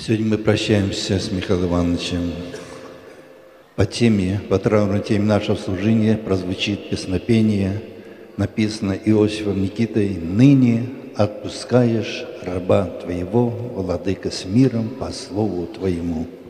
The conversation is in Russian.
Сегодня мы прощаемся с Михаилом Ивановичем. По теме, по траурной теме нашего служения прозвучит песнопение, написано Иосифом Никитой: «Ныне отпускаешь раба Твоего, владыка, с миром по слову Твоему».